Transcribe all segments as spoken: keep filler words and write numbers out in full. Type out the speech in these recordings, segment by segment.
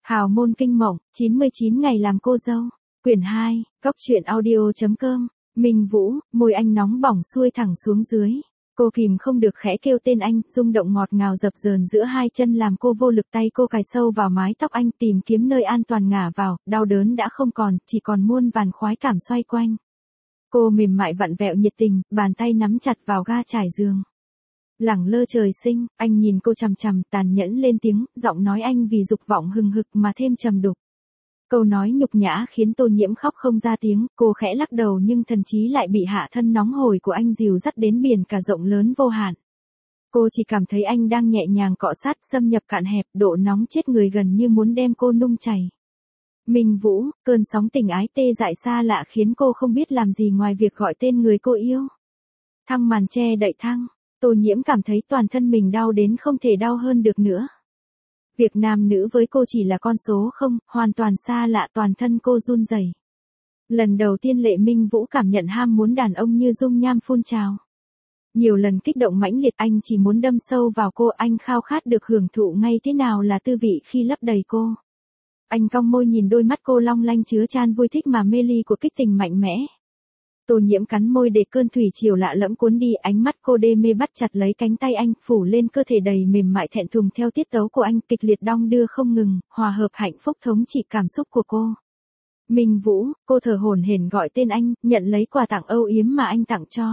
Hào môn kinh mộng, chín mươi chín ngày làm cô dâu. Quyển hai, Cốc truyện audio chấm com. Minh Vũ, môi anh nóng bỏng xuôi thẳng xuống dưới. Cô kìm không được khẽ kêu tên anh, rung động ngọt ngào dập dờn giữa hai chân làm cô vô lực, tay cô cài sâu vào mái tóc anh, tìm kiếm nơi an toàn ngả vào, đau đớn đã không còn, chỉ còn muôn vàn khoái cảm xoay quanh. Cô mềm mại vặn vẹo nhiệt tình, bàn tay nắm chặt vào ga trải giường. Lẳng lơ trời sinh, anh nhìn cô chằm chằm, tàn nhẫn lên tiếng, giọng nói anh vì dục vọng hừng hực mà thêm trầm đục. Câu nói nhục nhã khiến Tô Nhiễm khóc không ra tiếng, cô khẽ lắc đầu nhưng thần trí lại bị hạ thân nóng hổi của anh dìu dắt đến biển cả rộng lớn vô hạn. Cô chỉ cảm thấy anh đang nhẹ nhàng cọ sát, xâm nhập cạn hẹp, độ nóng chết người gần như muốn đem cô nung chảy. Minh Vũ, cơn sóng tình ái tê dại xa lạ khiến cô không biết làm gì ngoài việc gọi tên người cô yêu. Thăng màn che đậy thăng, Tô Nhiễm cảm thấy toàn thân mình đau đến không thể đau hơn được nữa. Việc nam nữ với cô chỉ là con số không, hoàn toàn xa lạ, toàn thân cô run rẩy. Lần đầu tiên Lệ Minh Vũ cảm nhận ham muốn đàn ông như dung nham phun trào. Nhiều lần kích động mãnh liệt, anh chỉ muốn đâm sâu vào cô, anh khao khát được hưởng thụ ngay thế nào là tư vị khi lấp đầy cô. Anh cong môi nhìn đôi mắt cô long lanh chứa chan vui thích mà mê ly của kích tình mạnh mẽ. Tô Nhiễm cắn môi để cơn thủy triều lạ lẫm cuốn đi, ánh mắt cô đê mê bắt chặt lấy cánh tay anh, phủ lên cơ thể đầy mềm mại thẹn thùng theo tiết tấu của anh, kịch liệt đong đưa không ngừng, hòa hợp hạnh phúc thống trị cảm xúc của cô. Minh Vũ, cô thở hổn hển gọi tên anh, nhận lấy quà tặng âu yếm mà anh tặng cho.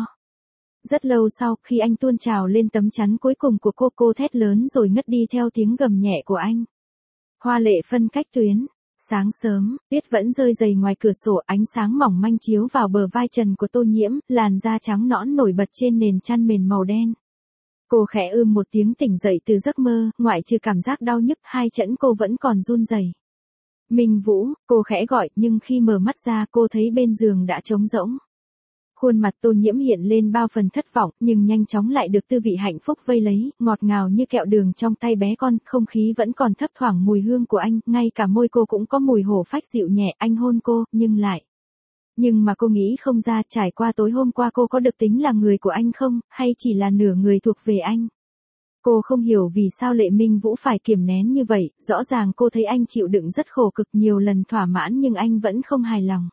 Rất lâu sau, khi anh tuôn trào lên tấm chắn cuối cùng của cô, cô thét lớn rồi ngất đi theo tiếng gầm nhẹ của anh. Hoa lệ phân cách tuyến. Sáng sớm, tuyết vẫn rơi dày ngoài cửa sổ, ánh sáng mỏng manh chiếu vào bờ vai trần của Tô Nhiễm, làn da trắng nõn nổi bật trên nền chăn mền màu đen. Cô khẽ ưm một tiếng tỉnh dậy từ giấc mơ, ngoại trừ cảm giác đau nhức, hai chân cô vẫn còn run rẩy. Minh Vũ, cô khẽ gọi, nhưng khi mở mắt ra cô thấy bên giường đã trống rỗng. Khuôn mặt Tô Nhiễm hiện lên bao phần thất vọng, nhưng nhanh chóng lại được tư vị hạnh phúc vây lấy, ngọt ngào như kẹo đường trong tay bé con, không khí vẫn còn thấp thoảng mùi hương của anh, ngay cả môi cô cũng có mùi hổ phách dịu nhẹ, anh hôn cô, nhưng lại. Nhưng mà cô nghĩ không ra, trải qua tối hôm qua cô có được tính là người của anh không, hay chỉ là nửa người thuộc về anh. Cô không hiểu vì sao Lệ Minh Vũ phải kiềm nén như vậy, rõ ràng cô thấy anh chịu đựng rất khổ cực, nhiều lần thỏa mãn nhưng anh vẫn không hài lòng.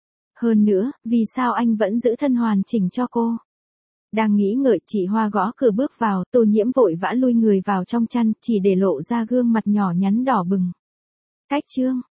Hơn nữa, vì sao anh vẫn giữ thân hoàn chỉnh cho cô? Đang nghĩ ngợi, chị Hoa gõ cửa bước vào, Tô Nhiễm vội vã lui người vào trong chăn, chỉ để lộ ra gương mặt nhỏ nhắn đỏ bừng. Cách chương,